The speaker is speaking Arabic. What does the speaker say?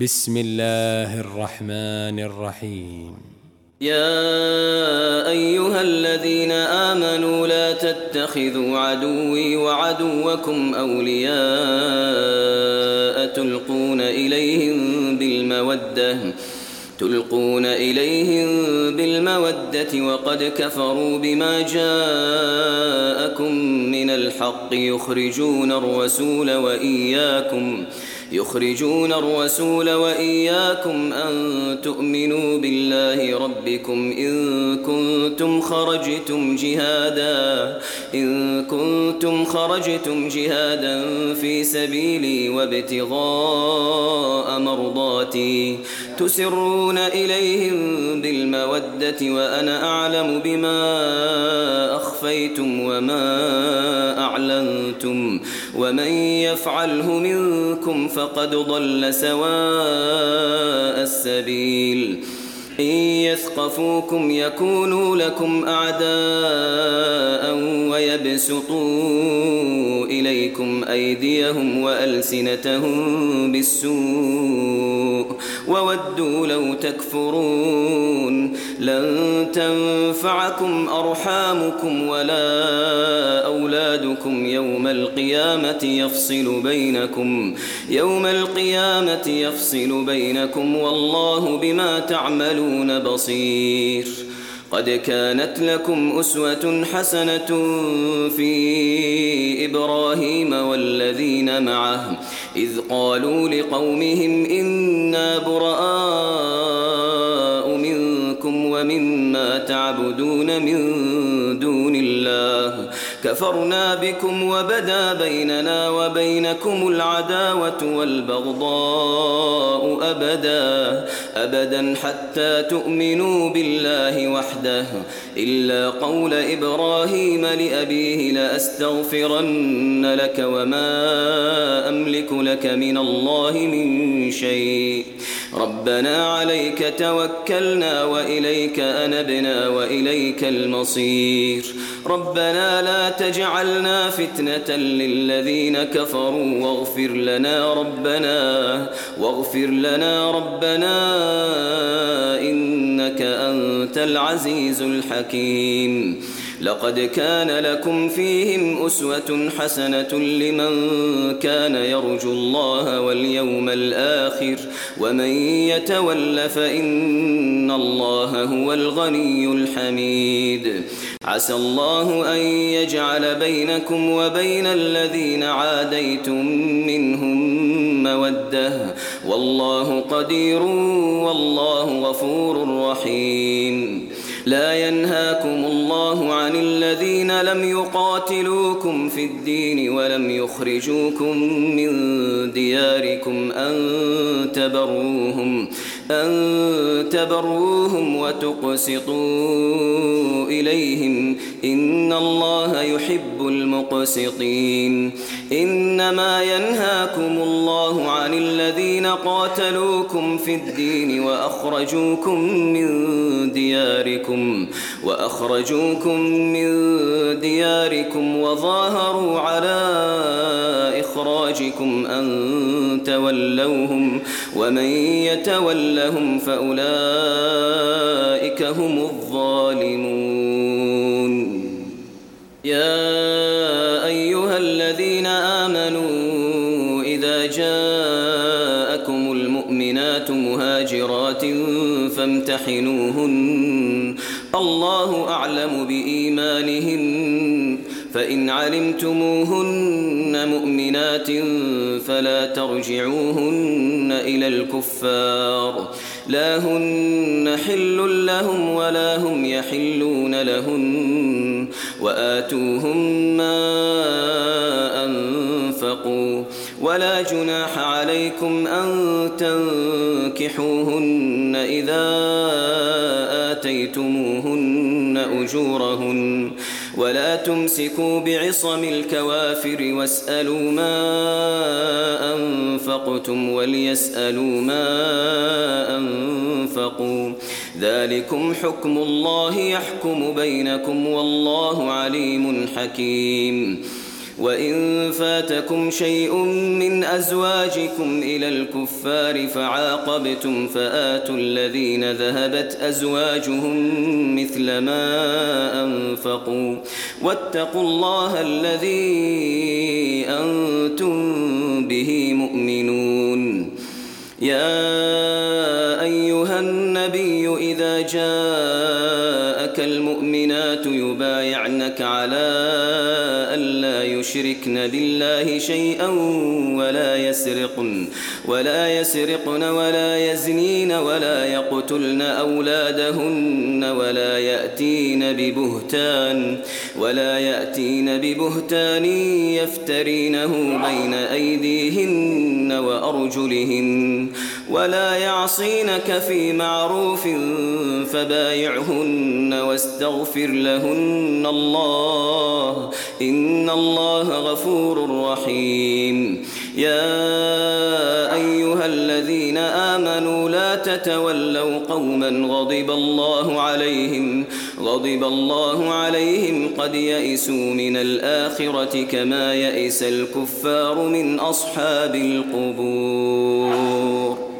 بسم الله الرحمن الرحيم. يا أيها الذين آمنوا لا تتخذوا عدوي وعدوكم أولياء تلقون إليهم بالمودة وقد كفروا بما جاءكم من الحق يخرجون الرسول وإياكم أن تؤمنوا بالله ربكم إن كنتم خرجتم جهادا في سبيلي وابتغاء مرضاتي تسرون إليهم بالمودة وأنا أعلم بما أخفيتم وما أعلنتم ومن يفعله منكم فقد ضل سواء السبيل. إن يثقفوكم يكونوا لكم أعداء ويبسطوا إليكم أيديهم وألسنتهم بالسوء وودوا لو تكفرون. لن تنفعكم أرحامكم ولا أولادكم يوم القيامة يفصل بينكم والله بما تعملون بصير. قد كانت لكم أسوة حسنة في إبراهيم والذين معه إذ قالوا لقومهم إنا براء منكم ومما تعبدون من دون الله كفرنا بكم وبدا بيننا وبينكم العداوة والبغضاء أبدا حتى تؤمنوا بالله وحده إلا قول إبراهيم لأبيه لأستغفرن لك وما أملك لك من الله من شيء ربنا عليك توكلنا وإليك أنبنا وإليك المصير. ربنا لا تجعلنا فتنة للذين كفروا واغفر لنا ربنا إنك أنت العزيز الحكيم. لقد كان لكم فيهم أسوة حسنة لمن كان يرجو الله واليوم الآخر ومن يتول فإن الله هو الغني الحميد. عسى الله أن يجعل بينكم وبين الذين عاديتم منهم مودة والله قدير والله غفور رحيم. لا ينهاكم الله عن الذين لم يقاتلوكم في الدين ولم يخرجوكم من دياركم أن تبروهم وتقسطوا إليهم إن الله يحب المقسطين. إنما ينهاكم الله عن الذين قاتلوكم في الدين وأخرجوكم من دياركم وظاهروا على إخراجكم أن تولوهم ومن يتولهم فأولئك هم الظالمون. يا أيها الذين آمنوا إذا جاءكم المؤمنات مهاجرات فامتحنوهن الله أعلم بإيمانهن فإن علمتموهن مؤمنات فلا ترجعوهن إلى الكفار لا هن حل لهم ولا هم يحلون لهن وآتوهم ما أنفقوا ولا جناح عليكم أن تنكحوهن إذا آتيتموهن أجورهن ولا تمسكوا بعصم الكوافر واسألوا ما أنفقتم وليسألوا ما أنفقوا ذلكم حكم الله يحكم بينكم والله عليم حكيم. وإن فاتكم شيء من أزواجكم إلى الكفار فعاقبتم فآتوا الذين ذهبت أزواجهم مثل ما أنفقوا واتقوا الله الذي أنتم به مؤمنون. يا أيها النبي إذا جاءك المؤمنات يبايعنك على ألا يشركن بالله شيئا ولا يسرقن ولا يزنين ولا يقتلن أولادهن ولا يأتين ببهتان يفترينه بين أيديهن وأرجلهن ولا يعصينك في معروف فبايعهن واستغفر لهن الله إن الله غفور رحيم. يا أيها الذين آمنوا لا تتولوا قوما غضب الله عليهم قد يئسوا من الآخرة كما يئس الكفار من أصحاب القبور.